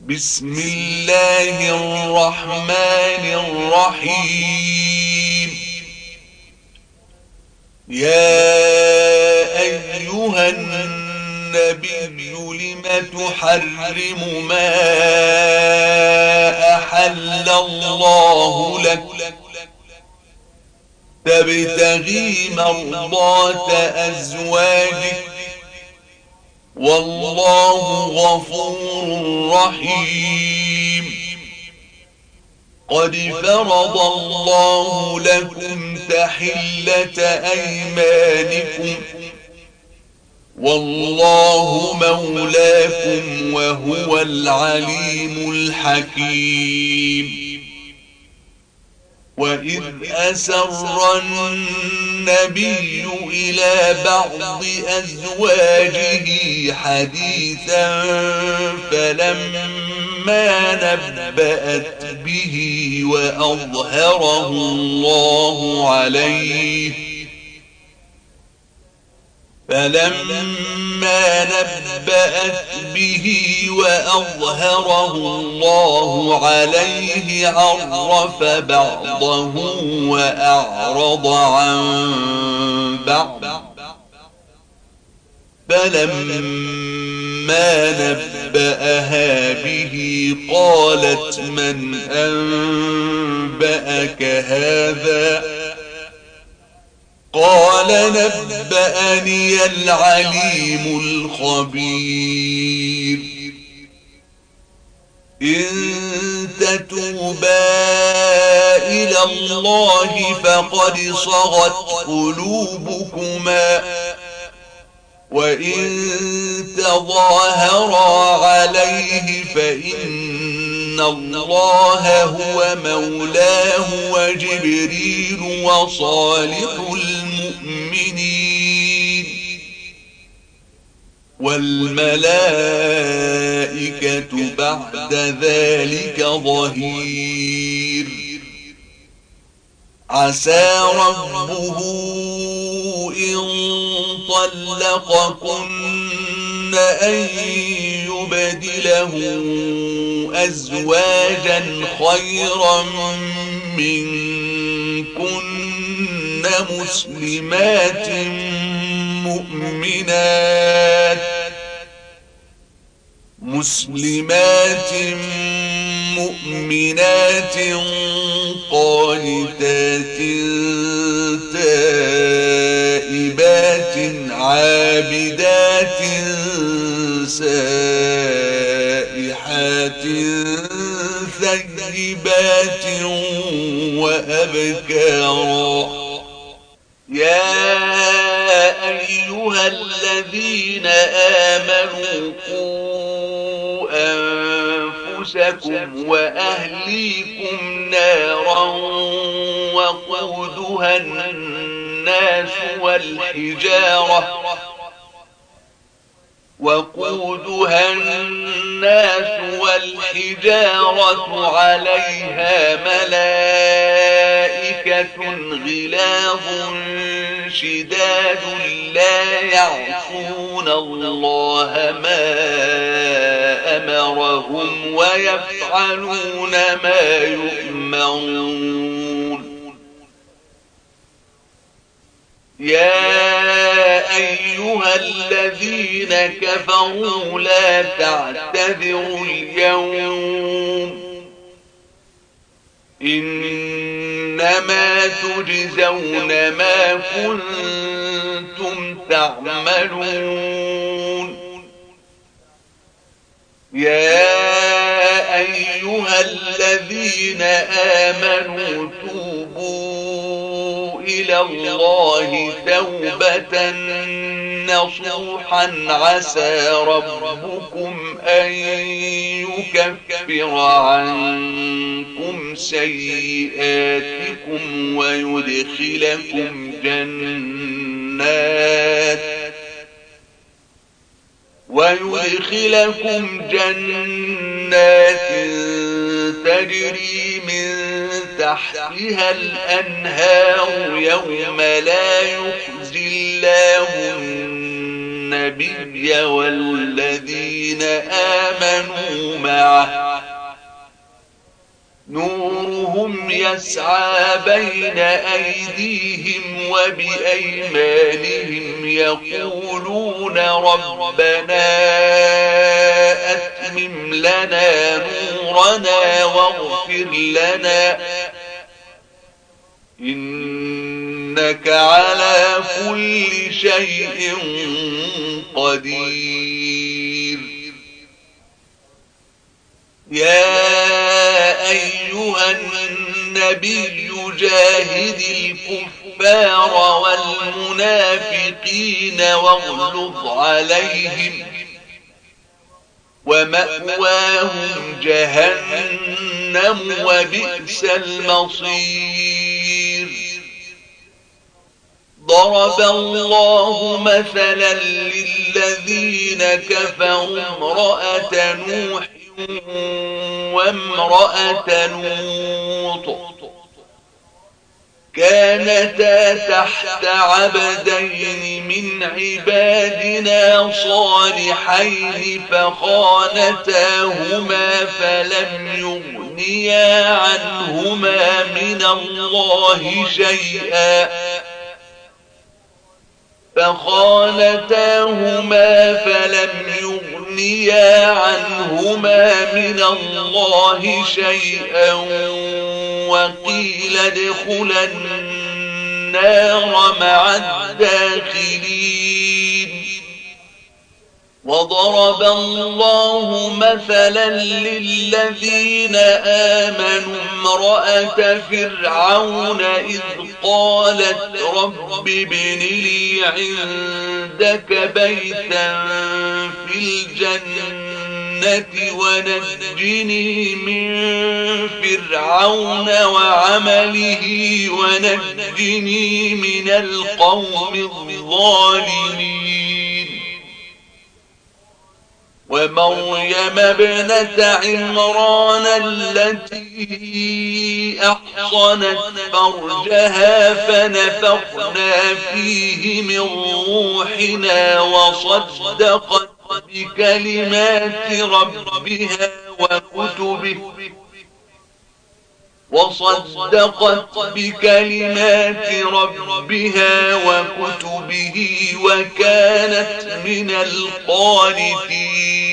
بسم الله الرحمن الرحيم. يا أيها النبي لم تحرم ما أحل الله لك تبتغي مرضات أزواجك والله غفور رحيم. قد فرض الله لكم تحلة أيمانكم والله مولاكم وهو العليم الحكيم. وإذ أسر النبي إلى بعض أزواجه حديثا فلما نبأت به وأظهره الله عليه عرف بعضه وأعرض عن بعض فلما نبأها به قالت من أنبأك هذا قال نبأني العليم الخبير. إن تتوبا إلى الله فقد صغت قلوبكما وإن تظاهرا عليه فإن الله هو مولاه وجبريل وصالح المؤمنين والملائكة بعد ذلك ظهير. عسى ربه إن طلقكن أن يبدله أزواجا خيرا منكن مسلمات مؤمنات قانتات تائبات عابدات سائحات ثيبات وأبكارا. يا أيها الذين آمنوا قوا أنفسكم وأهليكم نارا وقودها الناس والحجارة عليها ملائكة غلاظ شداد لا يعصون الله ما أمرهم ويفعلون ما يؤمرون. يا أيها الذين كفروا لا تعتذروا اليوم إنما تجزون ما كنتم تعملون. يا أيها الذين آمنوا توبوا إلى الله توبة نصوحا عسى ربكم أن يكفر عنكم سيئاتكم ويدخلكم جنات تجري من تحتها الأنهار يوم لا يخزي الله النبي والذين آمنوا معه نورهم يسعى بين أيديهم وبأيمانهم يقولون ربنا أتمم لنا نورنا واغفر لنا إنك على كل شيء قدير. يا أيها النبي جاهد الكفار والمنافقين واغلظ عليهم ومأواهم جهنم وبئس المصير. ضرب الله مثلا للذين كفروا امرأة نوح وامرأة لوط كانتا تحت عبدين من عبادنا صالحين فخانتاهما فلم يغنيا عنهما من الله شيئا من الله شيئا وقيل ادخلا النار مع الداخلين. وضرب الله مثلا للذين آمنوا امرأة فرعون إذ قالت رب ابن لي عندك بيتا في الجنة ونجني من فرعون وعمله ونجني من القوم الظالمين. ومريم ابنة عمران التي أحصنت فرجها فنفخنا فيه من روحنا وصدقت بكلمات ربها وكتبه وكانت من القانتين.